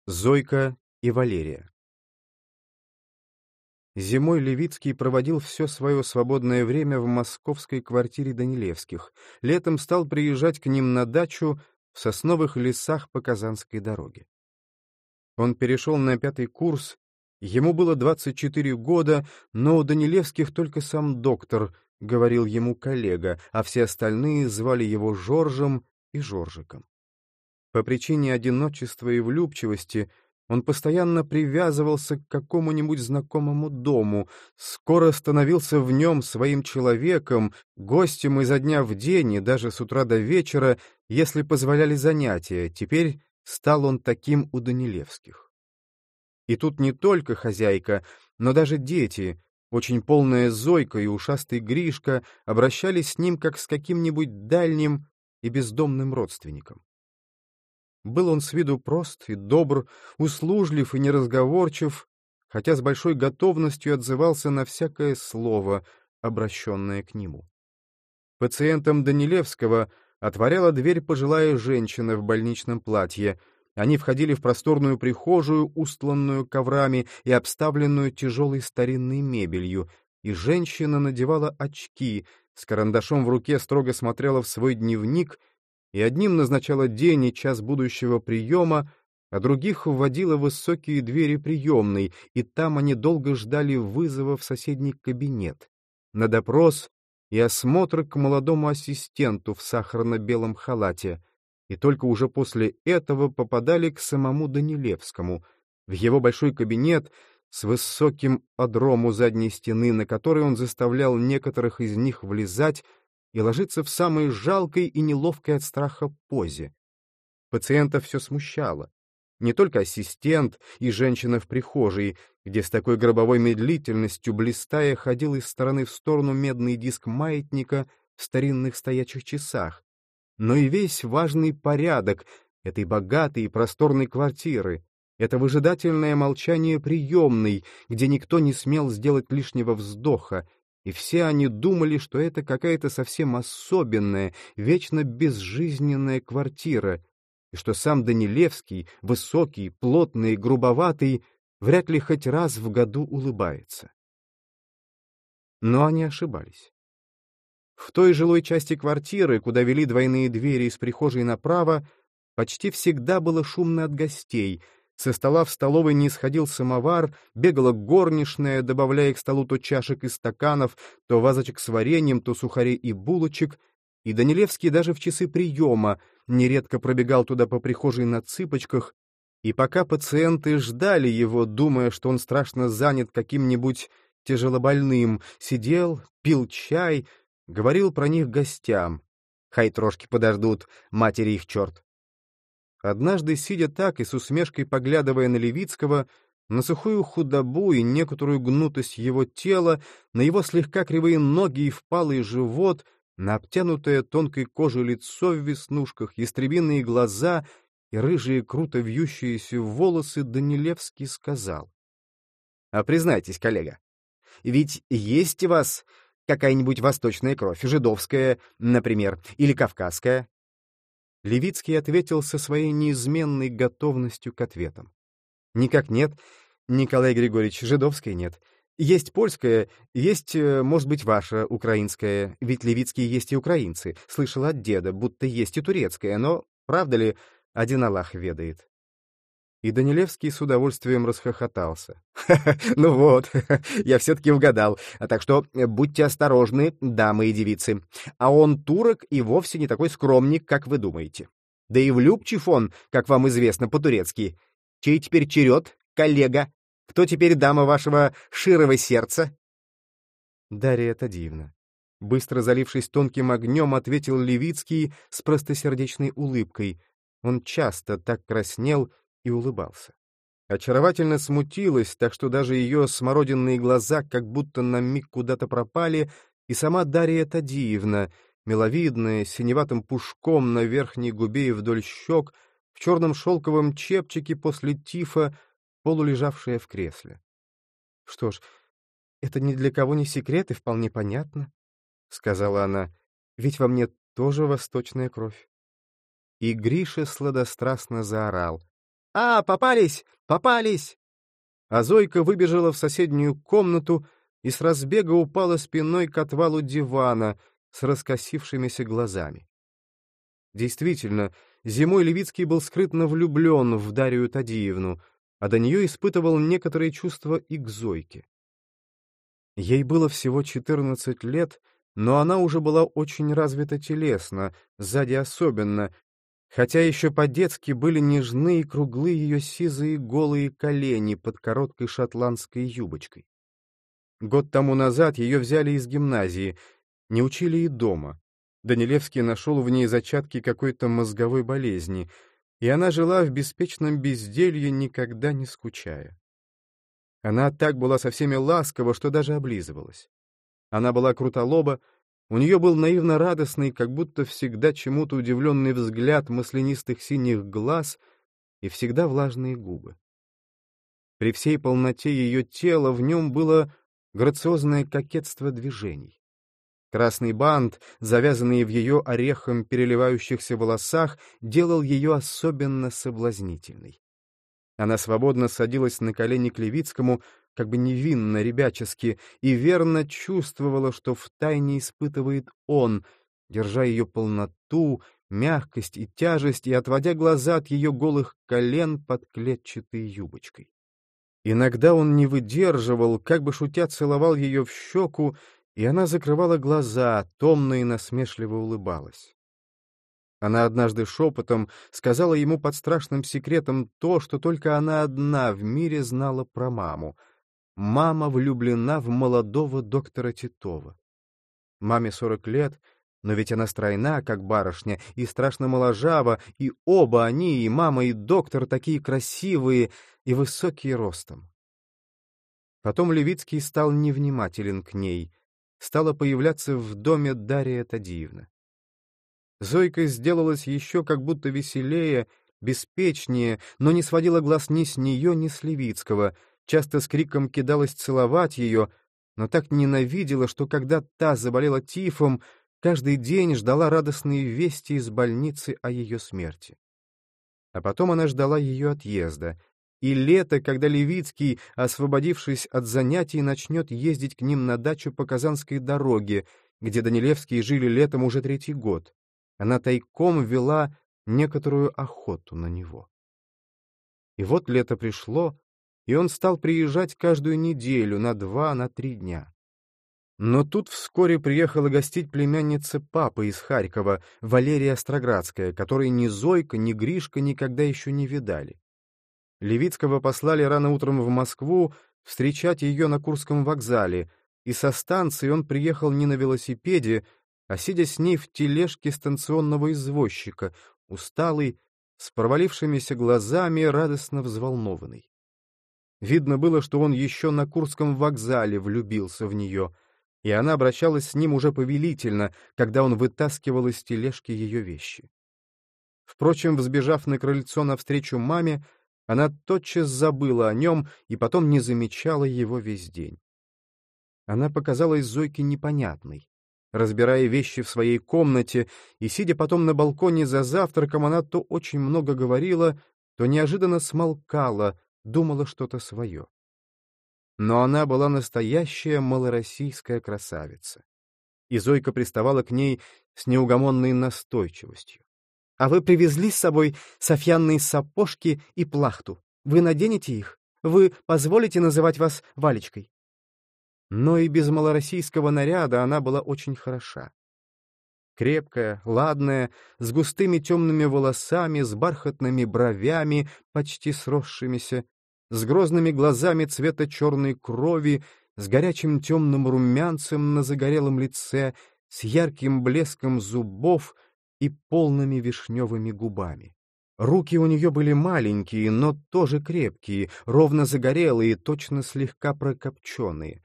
Зойка и Валерия. Зимой Левицкий проводил все свое свободное время в московской квартире Данилевских. Летом стал приезжать к ним на дачу в сосновых лесах по Казанской дороге. Он перешел на 5-й курс, ему было 24 года, но у Данилевских только сам доктор, говорил ему коллега, а все остальные звали его Жоржем и Жоржиком. По причине одиночества и влюбчивости он постоянно привязывался к какому-нибудь знакомому дому, скоро становился в нем своим человеком, гостем изо дня в день и даже с утра до вечера, если позволяли занятия. Теперь стал он таким у Данилевских. И тут не только хозяйка, но даже дети, очень полная Зойка и ушастый Гришка, обращались с ним как с каким-нибудь дальним и бездомным родственником. Был он с виду прост и добр, услужлив и неразговорчив, хотя с большой готовностью отзывался на всякое слово, обращенное к нему. Пациентам Данилевского отворяла дверь пожилая женщина в больничном платье. Они входили в просторную прихожую, устланную коврами и обставленную тяжелой старинной мебелью, и женщина надевала очки, с карандашом в руке строго смотрела в свой дневник и одним назначала день и час будущего приема, а других вводила в высокие двери приемной, и там они долго ждали вызова в соседний кабинет, на допрос и осмотр к молодому ассистенту в сахарно-белом халате, и только уже после этого попадали к самому Данилевскому, в его большой кабинет с высоким одром у задней стены, на который он заставлял некоторых из них влезать и ложиться в самой жалкой и неловкой от страха позе. Пациента все смущало. Не только ассистент и женщина в прихожей, где с такой гробовой медлительностью, блистая, ходил из стороны в сторону медный диск маятника в старинных стоячих часах, но и весь важный порядок этой богатой и просторной квартиры, это выжидательное молчание приемной, где никто не смел сделать лишнего вздоха, и все они думали, что это какая-то совсем особенная, вечно безжизненная квартира, и что сам Данилевский, высокий, плотный, грубоватый, вряд ли хоть раз в году улыбается. Но они ошибались. В той жилой части квартиры, куда вели двойные двери из прихожей направо, почти всегда было шумно от гостей. Со стола в столовой не исходил самовар, бегала горничная, добавляя к столу то чашек и стаканов, то вазочек с вареньем, то сухарей и булочек, и Данилевский даже в часы приема нередко пробегал туда по прихожей на цыпочках, и пока пациенты ждали его, думая, что он страшно занят каким-нибудь тяжелобольным, сидел, пил чай, говорил про них гостям. Хай трошки подождут, матери их черт. Однажды, сидя так и с усмешкой поглядывая на Левицкого, на сухую худобу и некоторую гнутость его тела, на его слегка кривые ноги и впалый живот, на обтянутое тонкой кожей лицо в веснушках, ястребиные глаза и рыжие круто вьющиеся волосы, Данилевский сказал: «А признайтесь, коллега, ведь есть у вас какая-нибудь восточная кровь, жидовская, например, или кавказская?» Левицкий ответил со своей неизменной готовностью к ответам. «Никак нет, Николай Григорьевич, жидовской нет. Есть польская, есть, может быть, ваша, украинская, ведь Левицкие есть и украинцы. Слышал от деда, будто есть и турецкая, но, правда ли, один Аллах ведает». И Данилевский с удовольствием расхохотался. «Ну вот, я все-таки угадал. Так что будьте осторожны, дамы и девицы. А он турок и вовсе не такой скромник, как вы думаете. Да и влюбчив он, как вам известно, по-турецки. Чей теперь черед, коллега? Кто теперь дама вашего широго сердца?» «Дарья Тадиевна». Быстро залившись тонким огнем, ответил Левицкий с простосердечной улыбкой. Он часто так краснел и улыбался. Очаровательно смутилась, так что даже ее смородинные глаза как будто на миг куда-то пропали, и сама Дарья Тадиевна, миловидная, с синеватым пушком на верхней губе и вдоль щек, в черном шелковом чепчике после тифа, полулежавшая в кресле. — Что ж, это ни для кого не секрет и вполне понятно, — сказала она, — ведь во мне тоже восточная кровь. И Гриша сладострастно заорал: «А, попались! Попались!» А Зойка выбежала в соседнюю комнату и с разбега упала спиной к отвалу дивана с раскосившимися глазами. Действительно, зимой Левицкий был скрытно влюблен в Дарью Тадеевну, а до нее испытывал некоторые чувства и к Зойке. Ей было всего 14 лет, но она уже была очень развита телесно, сзади особенно, хотя еще по-детски были нежны и круглы ее сизые голые колени под короткой шотландской юбочкой. Год тому назад ее взяли из гимназии, не учили и дома. Данилевский нашел в ней зачатки какой-то мозговой болезни, и она жила в беспечном безделье, никогда не скучая. Она так была со всеми ласкова, что даже облизывалась. Она была крутолоба, у нее был наивно-радостный, как будто всегда чему-то удивленный взгляд маслянистых синих глаз и всегда влажные губы. При всей полноте ее тела в нем было грациозное кокетство движений. Красный бант, завязанный в ее орехом переливающихся волосах, делал ее особенно соблазнительной. Она свободно садилась на колени к Левицкому, как бы невинно, ребячески, и верно чувствовала, что втайне испытывает он, держа ее полноту, мягкость и тяжесть и отводя глаза от ее голых колен под клетчатой юбочкой. Иногда он не выдерживал, как бы шутя целовал ее в щеку, и она закрывала глаза, томно и насмешливо улыбалась. Она однажды шепотом сказала ему под страшным секретом то, что только она одна в мире знала про маму. Мама влюблена в молодого доктора Титова. Маме 40 лет, но ведь она стройна, как барышня, и страшно моложава, и оба они, и мама, и доктор, такие красивые и высокие ростом. Потом Левицкий стал невнимателен к ней. Стала появляться в доме Дарья Тадеевна. Зойка сделалась еще как будто веселее, беспечнее, но не сводила глаз ни с нее, ни с Левицкого, часто с криком кидалась целовать ее, но так ненавидела, что когда та заболела тифом, каждый день ждала радостные вести из больницы о ее смерти. А потом она ждала ее отъезда, и лето, когда Левицкий, освободившись от занятий, начнет ездить к ним на дачу по Казанской дороге, где Данилевские жили летом уже 3-й год. Она тайком вела некоторую охоту на него. И вот лето пришло, и он стал приезжать каждую неделю на 2, на 3 дня. Но тут вскоре приехала гостить племянница папы из Харькова, Валерия Остроградская, которой ни Зойка, ни Гришка никогда еще не видали. Левицкого послали рано утром в Москву встречать ее на Курском вокзале, и со станции он приехал не на велосипеде, а сидя с ней в тележке станционного извозчика, усталый, с провалившимися глазами, радостно взволнованный. Видно было, что он еще на Курском вокзале влюбился в нее, и она обращалась с ним уже повелительно, когда он вытаскивал из тележки ее вещи. Впрочем, взбежав на крыльцо навстречу маме, она тотчас забыла о нем и потом не замечала его весь день. Она показалась Зойке непонятной. Разбирая вещи в своей комнате и сидя потом на балконе за завтраком, она то очень много говорила, то неожиданно смолкала, думала что-то свое. Но она была настоящая малороссийская красавица. И Зойка приставала к ней с неугомонной настойчивостью. «А вы привезли с собой софьянные сапожки и плахту? Вы наденете их? Вы позволите называть вас Валечкой?» Но и без малороссийского наряда она была очень хороша. Крепкая, ладная, с густыми темными волосами, с бархатными бровями, почти сросшимися, с грозными глазами цвета черной крови, с горячим темным румянцем на загорелом лице, с ярким блеском зубов и полными вишневыми губами. Руки у нее были маленькие, но тоже крепкие, ровно загорелые, точно слегка прокопченые.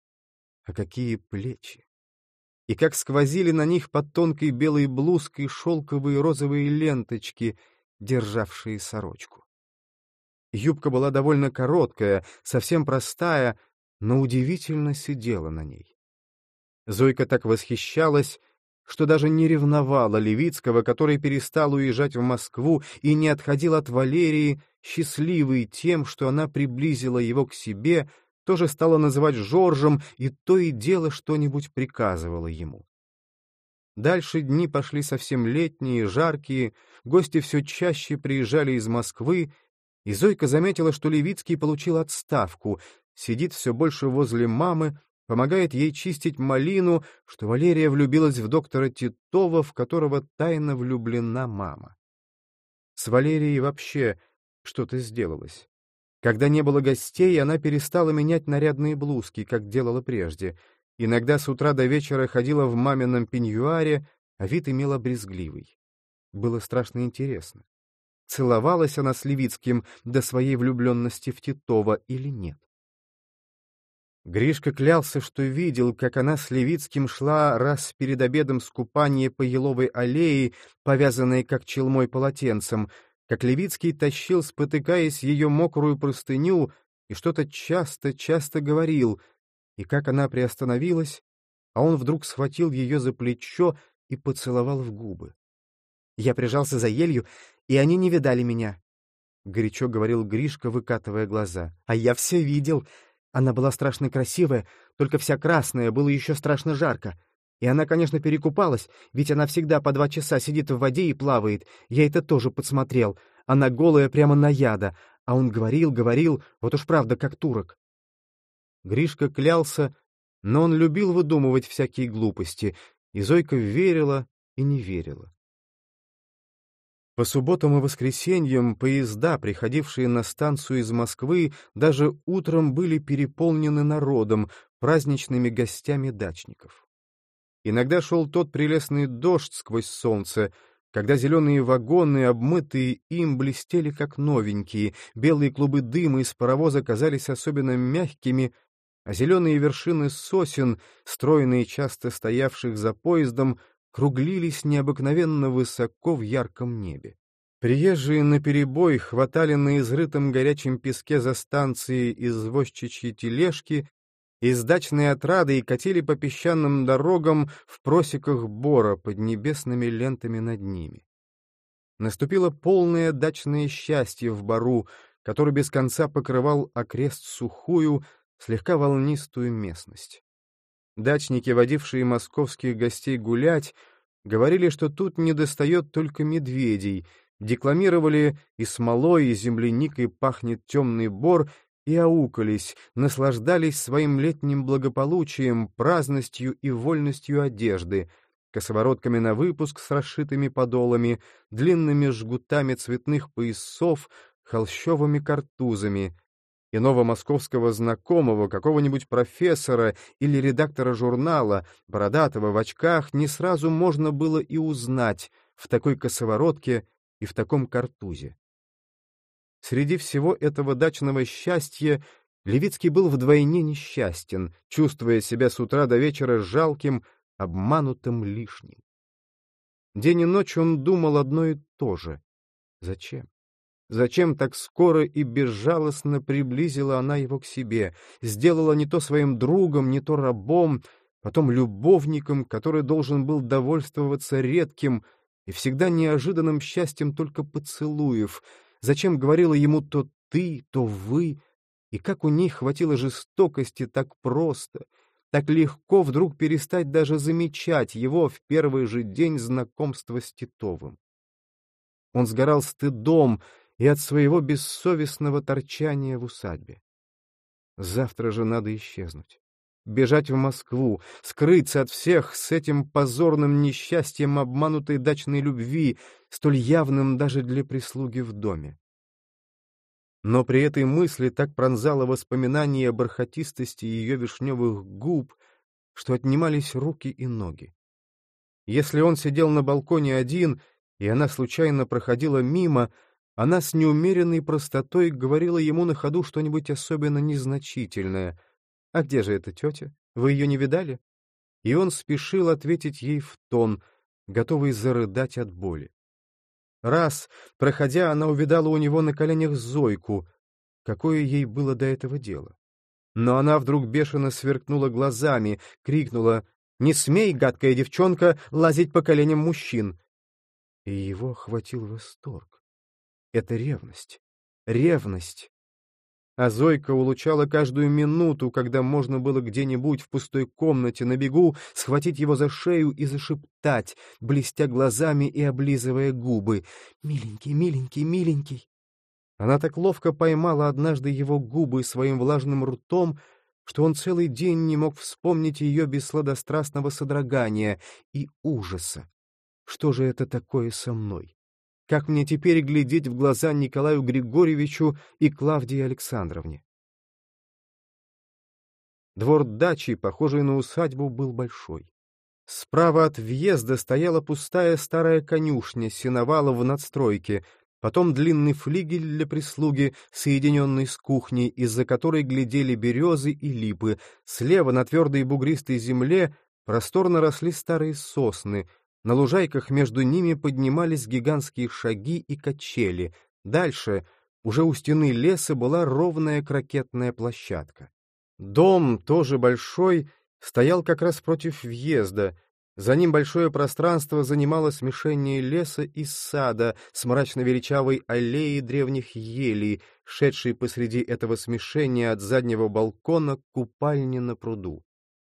А какие плечи! И как сквозили на них под тонкой белой блузкой шелковые розовые ленточки, державшие сорочку. Юбка была довольно короткая, совсем простая, но удивительно сидела на ней. Зойка так восхищалась, что даже не ревновала Левицкого, который перестал уезжать в Москву и не отходил от Валерии, счастливый тем, что она приблизила его к себе, тоже стала называть Жоржем и то и дело что-нибудь приказывала ему. Дальше дни пошли совсем летние, жаркие, гости все чаще приезжали из Москвы, и Зойка заметила, что Левицкий получил отставку, сидит все больше возле мамы, помогает ей чистить малину, что Валерия влюбилась в доктора Титова, в которого тайно влюблена мама. С Валерией вообще что-то сделалось. Когда не было гостей, она перестала менять нарядные блузки, как делала прежде. Иногда с утра до вечера ходила в мамином пеньюаре, а вид имела брезгливый. Было страшно интересно. Целовалась она с Левицким до своей влюбленности в Титова или нет? Гришка клялся, что видел, как она с Левицким шла раз перед обедом с купания по Еловой аллее, повязанной как челмой полотенцем, как Левицкий тащил, спотыкаясь, ее мокрую простыню и что-то часто-часто говорил, и как она приостановилась, а он вдруг схватил ее за плечо и поцеловал в губы. «Я прижался за елью, и они не видали меня», — горячо говорил Гришка, выкатывая глаза. «А я все видел. Она была страшно красивая, только вся красная, было еще страшно жарко. И она, конечно, перекупалась, ведь она всегда по 2 часа сидит в воде и плавает. Я это тоже подсмотрел. Она голая прямо наяда. А он говорил, вот уж правда, как турок». Гришка клялся, но он любил выдумывать всякие глупости, и Зойка верила и не верила. По субботам и воскресеньям поезда, приходившие на станцию из Москвы, даже утром были переполнены народом, праздничными гостями дачников. Иногда шел тот прелестный дождь сквозь солнце, когда зеленые вагоны, обмытые им, блестели как новенькие, белые клубы дыма из паровоза казались особенно мягкими, а зеленые вершины сосен, стройные часто стоявших за поездом, круглились необыкновенно высоко в ярком небе. Приезжие наперебой хватали на изрытом горячем песке за станцией извозчичьи тележки, из дачной отрады и катили по песчаным дорогам в просеках бора под небесными лентами над ними. Наступило полное дачное счастье в бору, который без конца покрывал окрест сухую, слегка волнистую местность. Дачники, водившие московских гостей гулять, говорили, что тут недостает только медведей, декламировали «и смолой, и земляникой пахнет темный бор», и аукались, наслаждались своим летним благополучием, праздностью и вольностью одежды, косоворотками на выпуск с расшитыми подолами, длинными жгутами цветных поясов, холщовыми картузами. Иного московского знакомого, какого-нибудь профессора или редактора журнала, бородатого в очках, не сразу можно было и узнать в такой косоворотке и в таком картузе. Среди всего этого дачного счастья Левицкий был вдвойне несчастен, чувствуя себя с утра до вечера жалким, обманутым, лишним. День и ночь он думал одно и то же. Зачем? Зачем так скоро и безжалостно приблизила она его к себе, сделала не то своим другом, не то рабом, потом любовником, который должен был довольствоваться редким и всегда неожиданным счастьем только поцелуев, зачем говорила ему то «ты», то «вы», и как у них хватило жестокости так просто, так легко вдруг перестать даже замечать его в первый же день знакомства с Титовым. Он сгорал стыдом и от своего бессовестного торчания в усадьбе. Завтра же надо исчезнуть, бежать в Москву, скрыться от всех с этим позорным несчастьем обманутой дачной любви, столь явным даже для прислуги в доме. Но при этой мысли так пронзало воспоминание о бархатистости ее вишневых губ, что отнимались руки и ноги. Если он сидел на балконе один, и она случайно проходила мимо, она с неумеренной простотой говорила ему на ходу что-нибудь особенно незначительное. «А где же эта тетя? Вы ее не видали?» И он спешил ответить ей в тон, готовый зарыдать от боли. Раз, проходя, она увидала у него на коленях Зойку. Какое ей было до этого дело? Но она вдруг бешено сверкнула глазами, крикнула: Не смей, гадкая девчонка, лазить по коленям мужчин!» И его охватил восторг. Это ревность. Ревность. А Зойка улучала каждую минуту, когда можно было где-нибудь в пустой комнате на бегу схватить его за шею и зашептать, блестя глазами и облизывая губы: «Миленький, миленький, миленький». Она так ловко поймала однажды его губы своим влажным ртом, что он целый день не мог вспомнить ее без сладострастного содрогания и ужаса. Что же это такое со мной? Как мне теперь глядеть в глаза Николаю Григорьевичу и Клавдии Александровне? Двор дачи, похожий на усадьбу, был большой. Справа от въезда стояла пустая старая конюшня сеновала в надстройке, потом длинный флигель для прислуги, соединенный с кухней, из-за которой глядели березы и липы. Слева на твердой бугристой земле просторно росли старые сосны. На лужайках между ними поднимались гигантские шаги и качели. Дальше, уже у стены леса, была ровная крокетная площадка. Дом, тоже большой, стоял как раз против въезда. За ним большое пространство занимало смешение леса и сада с мрачно-величавой аллеей древних елей, шедшей посреди этого смешения от заднего балкона к купальне на пруду.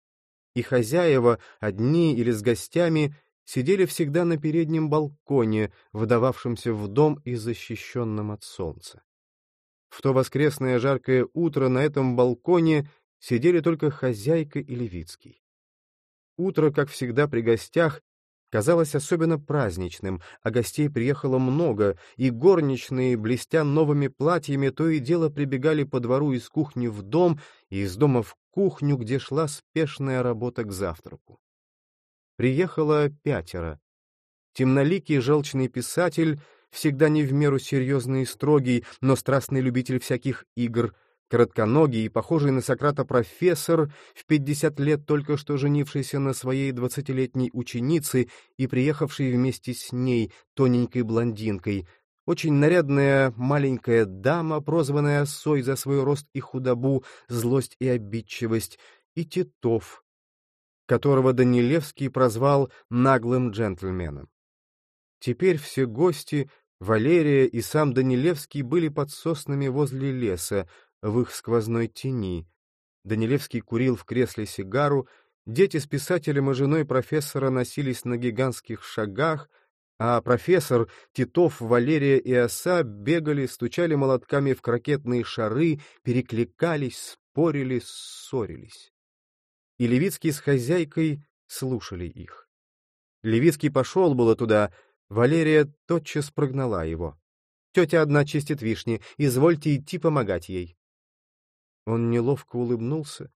И хозяева, одни или с гостями, сидели всегда на переднем балконе, выдававшемся в дом и защищенном от солнца. В то воскресное жаркое утро на этом балконе сидели только хозяйка и Левицкий. Утро, как всегда при гостях, казалось особенно праздничным, а гостей приехало много, и горничные, блестя новыми платьями, то и дело прибегали по двору из кухни в дом и из дома в кухню, где шла спешная работа к завтраку. Приехало 5. Темноликий желчный писатель, всегда не в меру серьезный и строгий, но страстный любитель всяких игр, коротконогий и похожий на Сократа профессор, в 50 лет только что женившийся на своей 20-летней ученице и приехавший вместе с ней, тоненькой блондинкой, очень нарядная маленькая дама, прозванная Осой за свой рост и худобу, злость и обидчивость, и Титов, которого Данилевский прозвал наглым джентльменом. Теперь все гости, Валерия и сам Данилевский, были под соснами возле леса, в их сквозной тени. Данилевский курил в кресле сигару, дети с писателем и женой профессора носились на гигантских шагах, а профессор, Титов, Валерия и Оса бегали, стучали молотками в крокетные шары, перекликались, спорили, ссорились. И Левицкий с хозяйкой слушали их. Левицкий пошел было туда, Валерия тотчас прогнала его. «Тетя одна чистит вишни, извольте идти помогать ей». Он неловко улыбнулся,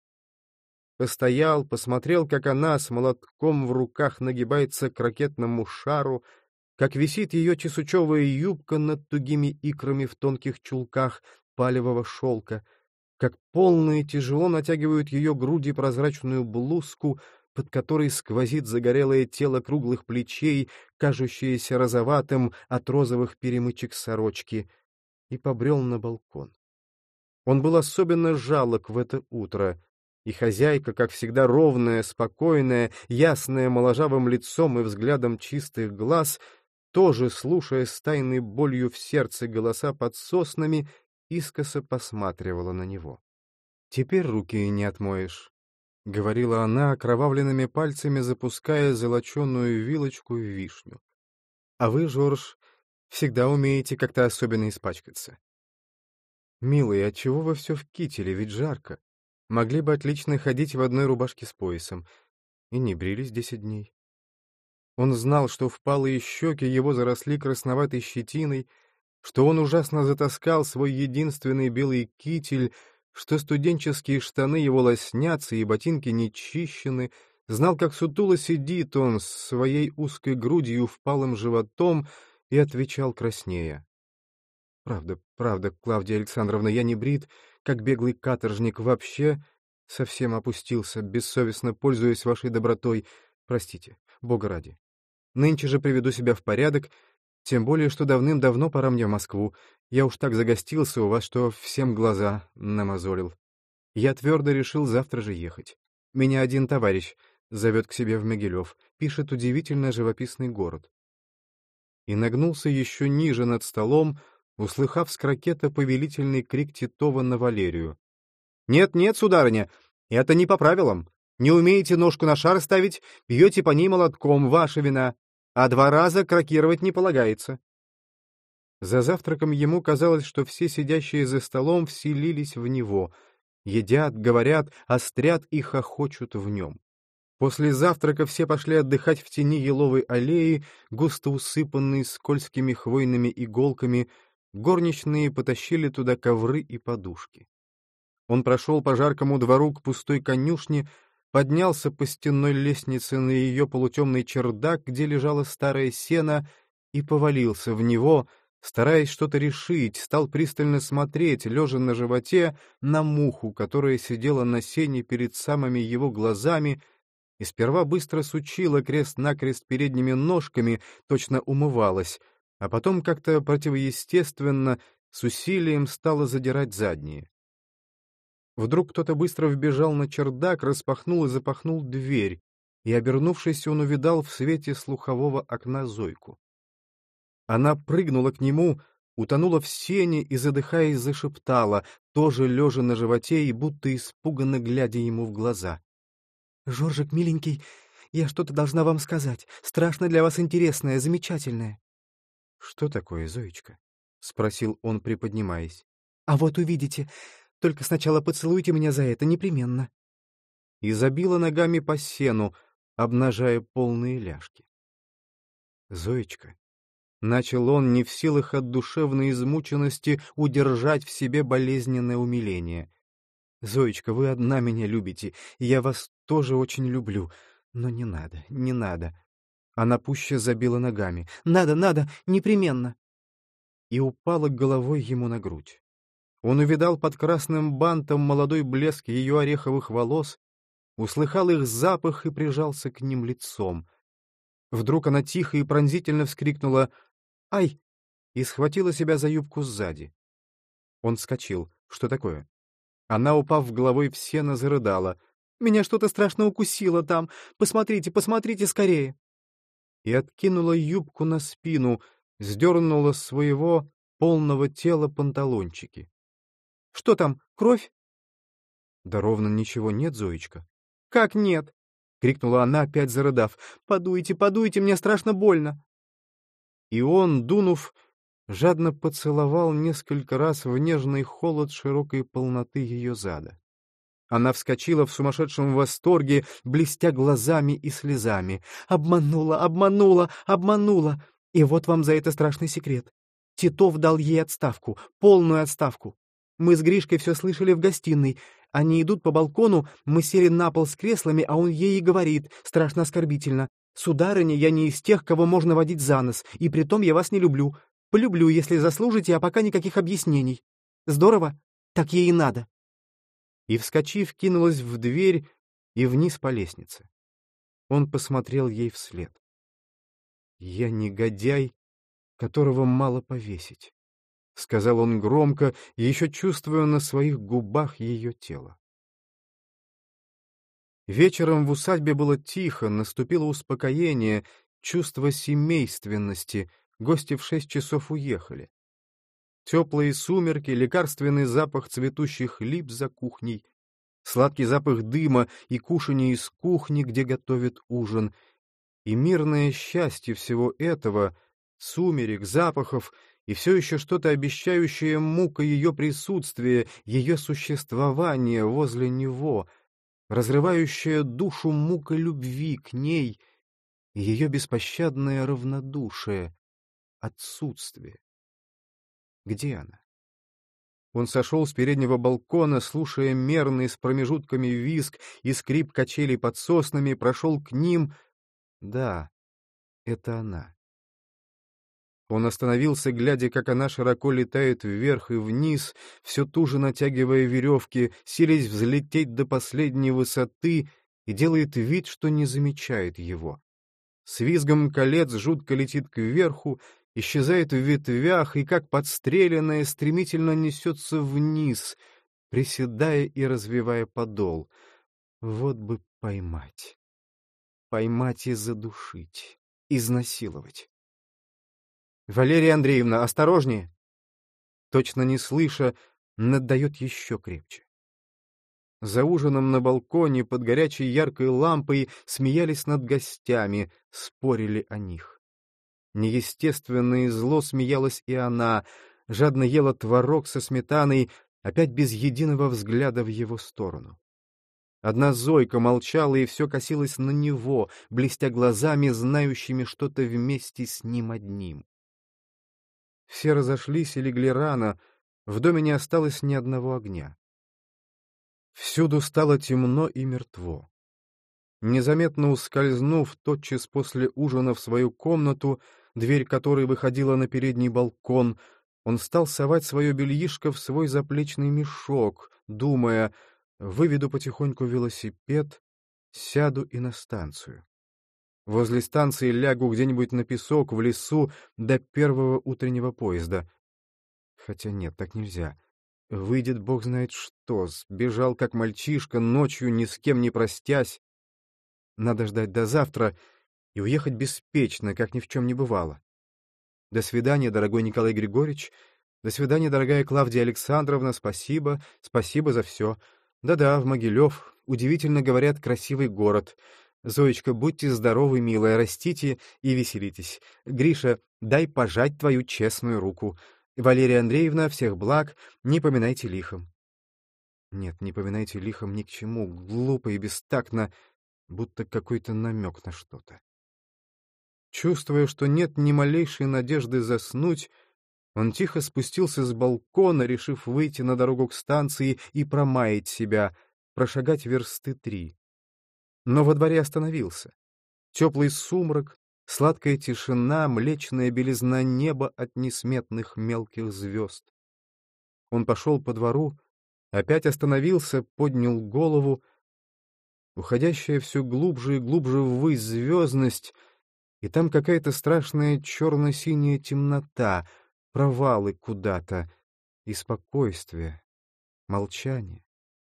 постоял, посмотрел, как она с молотком в руках нагибается к ракетному шару, как висит ее чесучевая юбка над тугими икрами в тонких чулках палевого шелка, как полно и тяжело натягивают ее груди прозрачную блузку, под которой сквозит загорелое тело круглых плечей, кажущееся розоватым от розовых перемычек сорочки, и побрел на балкон. Он был особенно жалок в это утро, и хозяйка, как всегда ровная, спокойная, ясная моложавым лицом и взглядом чистых глаз, тоже, слушая с тайной болью в сердце голоса под соснами, искоса посматривала на него. «Теперь руки не отмоешь», — говорила она, окровавленными пальцами запуская золоченую вилочку в вишню. «А вы, Жорж, всегда умеете как-то особенно испачкаться». «Милый, отчего вы все в кителе, ведь жарко? Могли бы отлично ходить в одной рубашке с поясом. И не брились 10 дней». Он знал, что впалые щеки его заросли красноватой щетиной, что он ужасно затаскал свой единственный белый китель, что студенческие штаны его лоснятся и ботинки не чищены, знал, как сутуло сидит он с своей узкой грудью, впалым животом, и отвечал краснея. «Правда, правда, Клавдия Александровна, я не брит, как беглый каторжник, вообще совсем опустился, бессовестно пользуясь вашей добротой. Простите, Бога ради. Нынче же приведу себя в порядок, тем более, что давным-давно пора мне в Москву. Я уж так загостился у вас, что всем глаза намозолил. Я твердо решил завтра же ехать. Меня один товарищ, зовет к себе в Могилев, пишет удивительно живописный город. И нагнулся еще ниже над столом, услыхав с крокета повелительный крик Титова на Валерию. «Нет, нет, сударыня, это не по правилам. Не умеете ножку на шар ставить, бьете по ней молотком, ваша вина, а 2 раза крокировать не полагается». За завтраком ему казалось, что все сидящие за столом вселились в него, едят, говорят, острят и хохочут в нем. После завтрака все пошли отдыхать в тени еловой аллеи, густо усыпанной скользкими хвойными иголками, горничные потащили туда ковры и подушки. Он прошел по жаркому двору к пустой конюшне, поднялся по стенной лестнице на ее полутемный чердак, где лежало старое сено, и повалился в него, стараясь что-то решить, стал пристально смотреть, лежа на животе, на муху, которая сидела на сене перед самыми его глазами, и сперва быстро сучила крест-накрест передними ножками, точно умывалась, а потом как-то противоестественно, с усилием стала задирать задние. Вдруг кто-то быстро вбежал на чердак, распахнул и запахнул дверь, и, обернувшись, он увидал в свете слухового окна Зойку. Она прыгнула к нему, утонула в сене и, задыхаясь, зашептала, тоже лежа на животе и будто испуганно глядя ему в глаза. «Жоржик, миленький, я что-то должна вам сказать. Страшно для вас интересное, замечательное». «Что такое, Зоечка?» — спросил он, приподнимаясь. «А вот увидите. Только сначала поцелуйте меня за это, непременно». И забила ногами по сену, обнажая полные ляжки. «Зоечка», — начал он, не в силах от душевной измученности удержать в себе болезненное умиление. «Зоечка, вы одна меня любите, и я вас тоже очень люблю. Но не надо, не надо». Она пуще забила ногами. «Надо, надо, непременно». И упала головой ему на грудь. Он увидал под красным бантом молодой блеск ее ореховых волос, услыхал их запах и прижался к ним лицом. Вдруг она тихо и пронзительно вскрикнула «Ай!» и схватила себя за юбку сзади. Он вскочил. Что такое? Она, упав головой в сено, зарыдала. «Меня что-то страшно укусило там! Посмотрите, посмотрите скорее!» И откинула юбку на спину, сдернула с своего полного тела панталончики. «Что там, кровь?» «Да ровно ничего нет, Зоечка». «Как нет?» — крикнула она, опять зарыдав. «Подуйте, подуйте, мне страшно больно». И он, дунув, жадно поцеловал несколько раз в нежный холод широкой полноты ее зада. Она вскочила в сумасшедшем восторге, блестя глазами и слезами. «Обманула, обманула, обманула! И вот вам за это страшный секрет. Титов дал ей отставку, полную отставку. Мы с Гришкой все слышали в гостиной. Они идут по балкону, мы сели на пол с креслами, а он ей и говорит, страшно оскорбительно: «Сударыня, я не из тех, кого можно водить за нос, и притом я вас не люблю. Полюблю, если заслужите, а пока никаких объяснений. Здорово? Так ей и надо». И, вскочив, кинулась в дверь и вниз по лестнице. Он посмотрел ей вслед. «Я негодяй, которого мало повесить», — сказал он громко, еще чувствуя на своих губах ее тело. Вечером в усадьбе было тихо, наступило успокоение, чувство семейственности, гости в 6 часов уехали. Теплые сумерки, лекарственный запах цветущих лип за кухней, сладкий запах дыма и кушанье из кухни, где готовят ужин, и мирное счастье всего этого, сумерек, запахов и все еще что-то обещающее мука ее присутствия, ее существования возле него, разрывающая душу мука любви к ней и ее беспощадное равнодушие, отсутствие. Где она? Он сошел с переднего балкона, слушая мерный с промежутками визг и скрип качелей под соснами, прошел к ним. Да, это она. Он остановился, глядя, как она широко летает вверх и вниз, все туже натягивая веревки, силясь взлететь до последней высоты, и делает вид, что не замечает его. С визгом колец жутко летит кверху, исчезает в ветвях и, как подстреленная, стремительно несется вниз, приседая и развивая подол. Вот бы поймать. поймать и задушить, изнасиловать. «Валерия Андреевна, осторожнее!» Точно не слыша, наддает еще крепче. За ужином на балконе под горячей яркой лампой смеялись над гостями, спорили о них. Неестественно и зло смеялась и она, жадно ела творог со сметаной, опять без единого взгляда в его сторону. Одна Зойка молчала и все косилась на него, блестя глазами, знающими что-то вместе с ним одним. Все разошлись и легли рано, в доме не осталось ни одного огня. Всюду стало темно и мертво. Незаметно ускользнув тотчас после ужина в свою комнату, дверь которой выходила на передний балкон, он стал совать свое бельишко в свой заплечный мешок, думая: выведу потихоньку велосипед, сяду и на станцию. Возле станции лягу где-нибудь на песок в лесу до первого утреннего поезда. Хотя нет, так нельзя. Выйдет бог знает что, сбежал как мальчишка, ночью ни с кем не простясь. Надо ждать до завтра и уехать беспечно, как ни в чем не бывало. До свидания, дорогой Николай Григорьевич. До свидания, дорогая Клавдия Александровна. Спасибо, спасибо за все. Да-да, в Могилев. Удивительно, говорят, красивый город. Зоечка, будьте здоровы, милая, растите и веселитесь. Гриша, дай пожать твою честную руку. Валерия Андреевна, всех благ, не поминайте лихом. Нет, не поминайте лихом ни к чему, глупо и бестактно, будто какой-то намек на что-то. Чувствуя, что нет ни малейшей надежды заснуть, он тихо спустился с балкона, решив выйти на дорогу к станции и промаять себя, прошагать версты 3. Но во дворе остановился. Теплый сумрак, сладкая тишина, млечная белизна неба от несметных мелких звезд. Он пошел по двору, опять остановился, поднял голову. Уходящая все глубже и глубже ввысь звездность, и там какая-то страшная черно-синяя темнота, провалы куда-то, и спокойствие, молчание.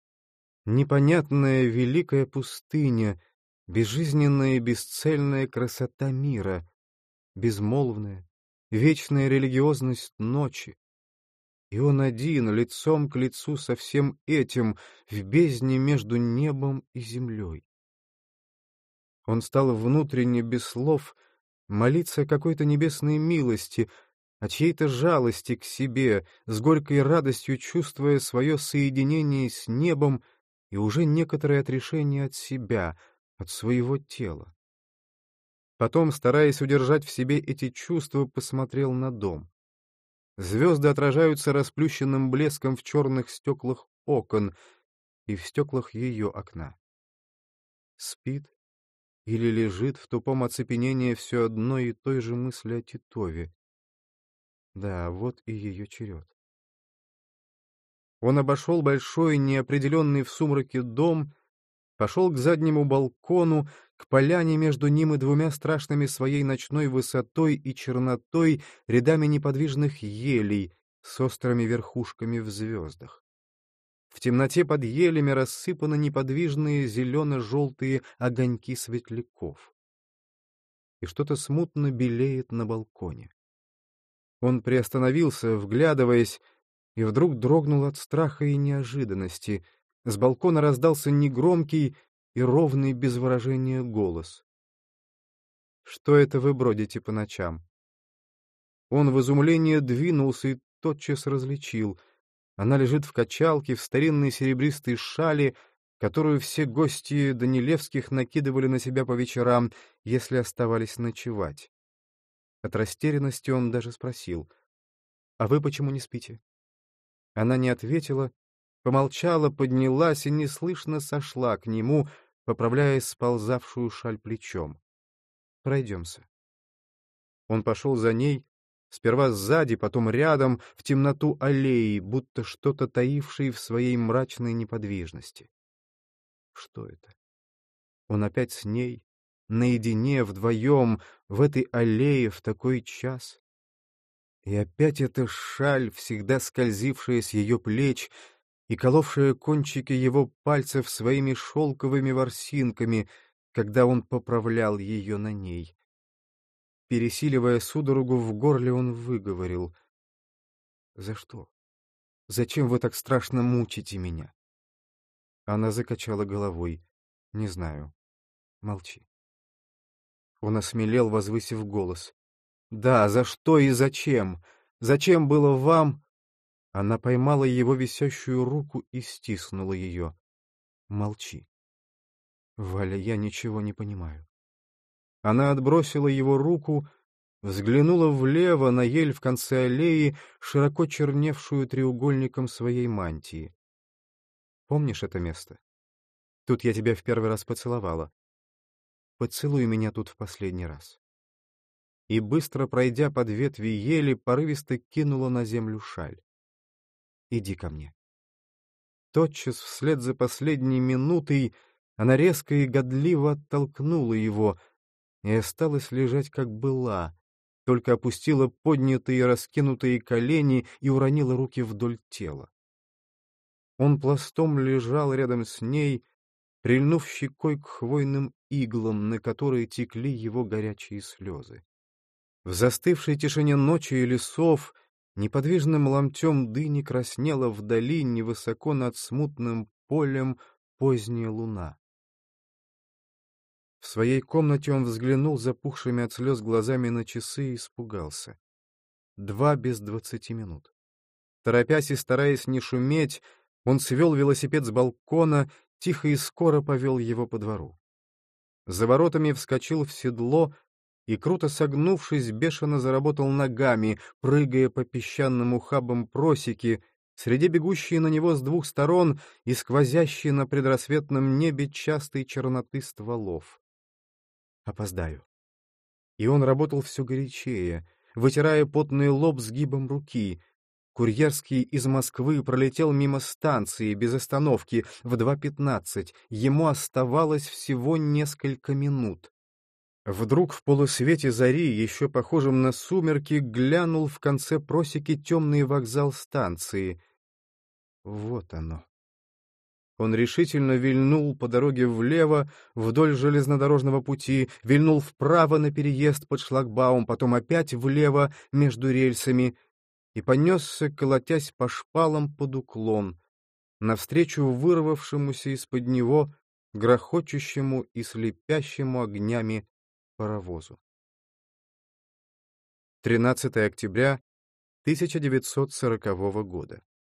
Непонятная великая пустыня, безжизненная и бесцельная красота мира, безмолвная, вечная религиозность ночи. И он один, лицом к лицу со всем этим, в бездне между небом и землей. Он стал внутренне, без слов, молиться о какой-то небесной милости, о чьей-то жалости к себе, с горькой радостью чувствуя свое соединение с небом и уже некоторое отрешение от себя, от своего тела. Потом, стараясь удержать в себе эти чувства, посмотрел на дом. Звезды отражаются расплющенным блеском в черных стеклах окон и в стеклах ее окна. Спит или лежит в тупом оцепенении все одной и той же мысли о Титове. Да, вот и ее черед. Он обошел большой, неопределенный в сумраке дом, пошел к заднему балкону, к поляне между ним и двумя страшными своей ночной высотой и чернотой рядами неподвижных елей с острыми верхушками в звездах. В темноте под елями рассыпаны неподвижные зелено-желтые огоньки светляков. И что-то смутно белеет на балконе. Он приостановился, вглядываясь, и вдруг дрогнул от страха и неожиданности. С балкона раздался негромкий и ровный без выражения голос. «Что это вы бродите по ночам?» Он в изумлении двинулся и тотчас различил. Она лежит в качалке, в старинной серебристой шали, которую все гости Данилевских накидывали на себя по вечерам, если оставались ночевать. От растерянности он даже спросил: «А вы почему не спите?» Она не ответила, помолчала, поднялась и неслышно сошла к нему, поправляя сползавшую шаль плечом. «Пройдемся». Он пошел за ней, сперва сзади, потом рядом, в темноту аллеи, будто что-то таившее в своей мрачной неподвижности. Что это? Он опять с ней, наедине, вдвоем, в этой аллее в такой час? И опять эта шаль, всегда скользившая с ее плеч и коловшая кончики его пальцев своими шелковыми ворсинками, когда он поправлял ее на ней. Пересиливая судорогу в горле, он выговорил: «За что? Зачем вы так страшно мучите меня?» Она закачала головой. «Не знаю. Молчи». Он осмелел, возвысив голос. «Да, за что и зачем? Зачем было вам...» Она поймала его висящую руку и стиснула ее. «Молчи. Валя, я ничего не понимаю». Она отбросила его руку, взглянула влево на ель в конце аллеи, широко черневшую треугольником своей мантии. «Помнишь это место? Тут я тебя в первый раз поцеловала. Поцелуй меня тут в последний раз». И, быстро пройдя под ветви ели, порывисто кинула на землю шаль. «Иди ко мне». Тотчас, вслед за последней минутой, она резко и годливо оттолкнула его и осталась лежать, как была, только опустила поднятые и раскинутые колени и уронила руки вдоль тела. Он пластом лежал рядом с ней, прильнув щекой к хвойным иглам, на которые текли его горячие слезы. В застывшей тишине ночи и лесов неподвижным ломтем дыни краснела вдали невысоко над смутным полем поздняя луна. В своей комнате он взглянул запухшими от слез глазами на часы и испугался. 2:20. Торопясь и стараясь не шуметь, он свел велосипед с балкона, тихо и скоро повел его по двору. За воротами вскочил в седло и, круто согнувшись, бешено заработал ногами, прыгая по песчаным ухабам просеки, среди бегущей на него с двух сторон и сквозящей на предрассветном небе частой черноты стволов. «Опоздаю». И он работал все горячее, вытирая потный лоб сгибом руки. Курьерский из Москвы пролетел мимо станции без остановки в 2:15. Ему оставалось всего несколько минут. Вдруг в полусвете зари, еще похожем на сумерки, глянул в конце просеки темный вокзал станции. Вот оно. Он решительно вильнул по дороге влево, вдоль железнодорожного пути, вильнул вправо на переезд под шлагбаум, потом опять влево между рельсами и понесся, колотясь по шпалам под уклон, навстречу вырвавшемуся из-под него, грохочущему и слепящему огнями паровозу. 13 октября 1940 года.